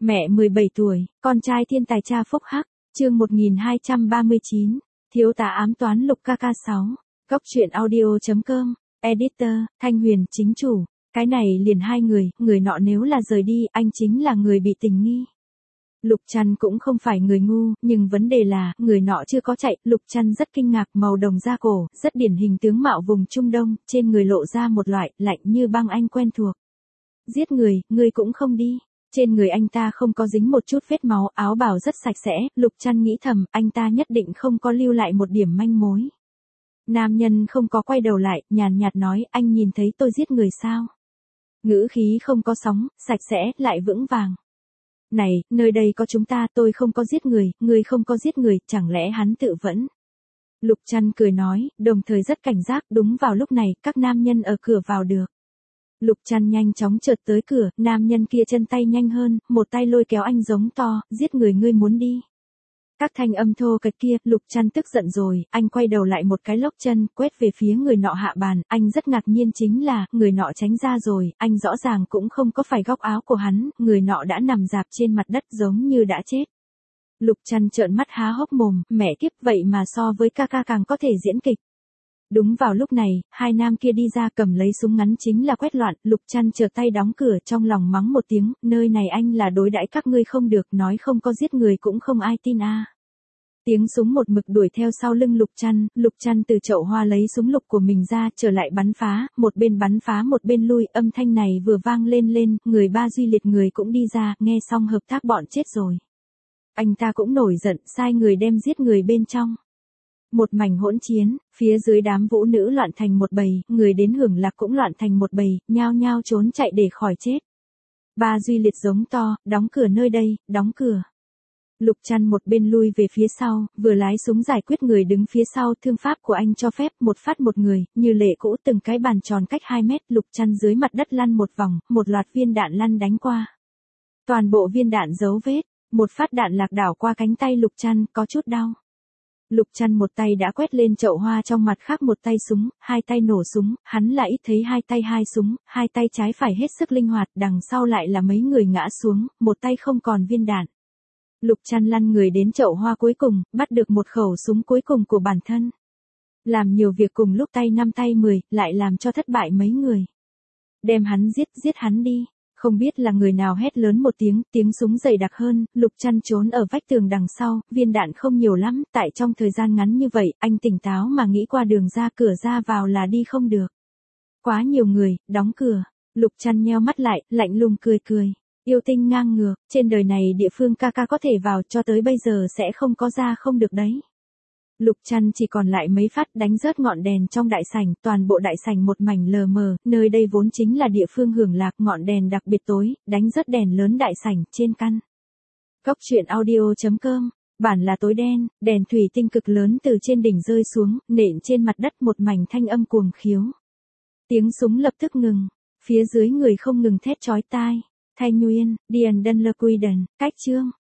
Mẹ 17 tuổi, con trai thiên tài cha phúc hắc, chương 1239, thiếu tá ám toán Lục KK6, góc truyện audio.com, editor, Thanh Huyền chính chủ, cái này liền hai người nọ nếu là rời đi, anh chính là người bị tình nghi. Lục Trăn cũng không phải người ngu, nhưng vấn đề là, người nọ chưa có chạy, Lục Trăn rất kinh ngạc, màu đồng da cổ, rất điển hình tướng mạo vùng Trung Đông, trên người lộ ra một loại, lạnh như băng anh quen thuộc. Giết người, ngươi cũng không đi. Trên người anh ta không có dính một chút vết máu, áo bào rất sạch sẽ, Lục Trăn nghĩ thầm, anh ta nhất định không có lưu lại một điểm manh mối. Nam nhân không có quay đầu lại, nhàn nhạt nói, anh nhìn thấy tôi giết người sao? Ngữ khí không có sóng, sạch sẽ, lại vững vàng. Này, nơi đây có chúng ta, tôi không có giết người, ngươi không có giết người, chẳng lẽ hắn tự vẫn? Lục Trăn cười nói, đồng thời rất cảnh giác, đúng vào lúc này, các nam nhân ở cửa vào được. Lục Trăn nhanh chóng chợt tới cửa, nam nhân kia chân tay nhanh hơn, một tay lôi kéo anh giống to, giết người ngươi muốn đi. Các thanh âm thô kệch kia, Lục Trăn tức giận rồi, anh quay đầu lại một cái lốc chân, quét về phía người nọ hạ bàn, anh rất ngạc nhiên chính là, người nọ tránh ra rồi, anh rõ ràng cũng không có phải góc áo của hắn, người nọ đã nằm rạp trên mặt đất giống như đã chết. Lục Trăn trợn mắt há hốc mồm, mẹ kiếp vậy mà so với ca càng có thể diễn kịch. Đúng vào lúc này, hai nam kia đi ra cầm lấy súng ngắn chính là quét loạn, Lục Trăn trở tay đóng cửa trong lòng mắng một tiếng, nơi này anh là đối đãi các ngươi không được, nói không có giết người cũng không ai tin a. Tiếng súng một mực đuổi theo sau lưng Lục Trăn từ chậu hoa lấy súng lục của mình ra, trở lại bắn phá, một bên lui, âm thanh này vừa vang lên, người ba duy liệt người cũng đi ra, nghe xong hợp tác bọn chết rồi. Anh ta cũng nổi giận, sai người đem giết người bên trong. Một mảnh hỗn chiến, phía dưới đám vũ nữ loạn thành một bầy, người đến hưởng lạc cũng loạn thành một bầy, nhao nhao trốn chạy để khỏi chết. Ba duy liệt giống to, đóng cửa nơi đây, đóng cửa. Lục Trăn một bên lui về phía sau, vừa lái súng giải quyết người đứng phía sau, thương pháp của anh cho phép, một phát một người, như lệ cũ từng cái bàn tròn cách 2 mét, Lục Trăn dưới mặt đất lăn một vòng, một loạt viên đạn lăn đánh qua. Toàn bộ viên đạn dấu vết, một phát đạn lạc đảo qua cánh tay Lục Trăn, có chút đau. Lục Trăn một tay đã quét lên chậu hoa trong mặt khác một tay súng, hai tay nổ súng, hắn lại ít thấy hai tay hai súng, hai tay trái phải hết sức linh hoạt, đằng sau lại là mấy người ngã xuống, một tay không còn viên đạn. Lục Trăn lăn người đến chậu hoa cuối cùng, bắt được một khẩu súng cuối cùng của bản thân. Làm nhiều việc cùng lúc tay 5 tay 10, lại làm cho thất bại mấy người. Đem hắn giết hắn đi. Không biết là người nào hét lớn một tiếng súng dày đặc hơn, Lục Trăn trốn ở vách tường đằng sau, viên đạn không nhiều lắm, tại trong thời gian ngắn như vậy, anh tỉnh táo mà nghĩ qua đường ra cửa ra vào là đi không được. Quá nhiều người, đóng cửa, Lục Trăn nheo mắt lại, lạnh lùng cười. Yêu tinh ngang ngược, trên đời này địa phương ca có thể vào cho tới bây giờ sẽ không có ra không được đấy. Lục Trăn chỉ còn lại mấy phát đánh rớt ngọn đèn trong đại sảnh, toàn bộ đại sảnh một mảnh lờ mờ, nơi đây vốn chính là địa phương hưởng lạc, ngọn đèn đặc biệt tối, đánh rớt đèn lớn đại sảnh, trên căn. Góc truyện audio.com, bản là tối đen, đèn thủy tinh cực lớn từ trên đỉnh rơi xuống, nện trên mặt đất một mảnh thanh âm cuồng khiếu. Tiếng súng lập tức ngừng, phía dưới người không ngừng thét chói tai. Thanh Nguyên, Điền Đân Lơ Quy Đần, cách chương.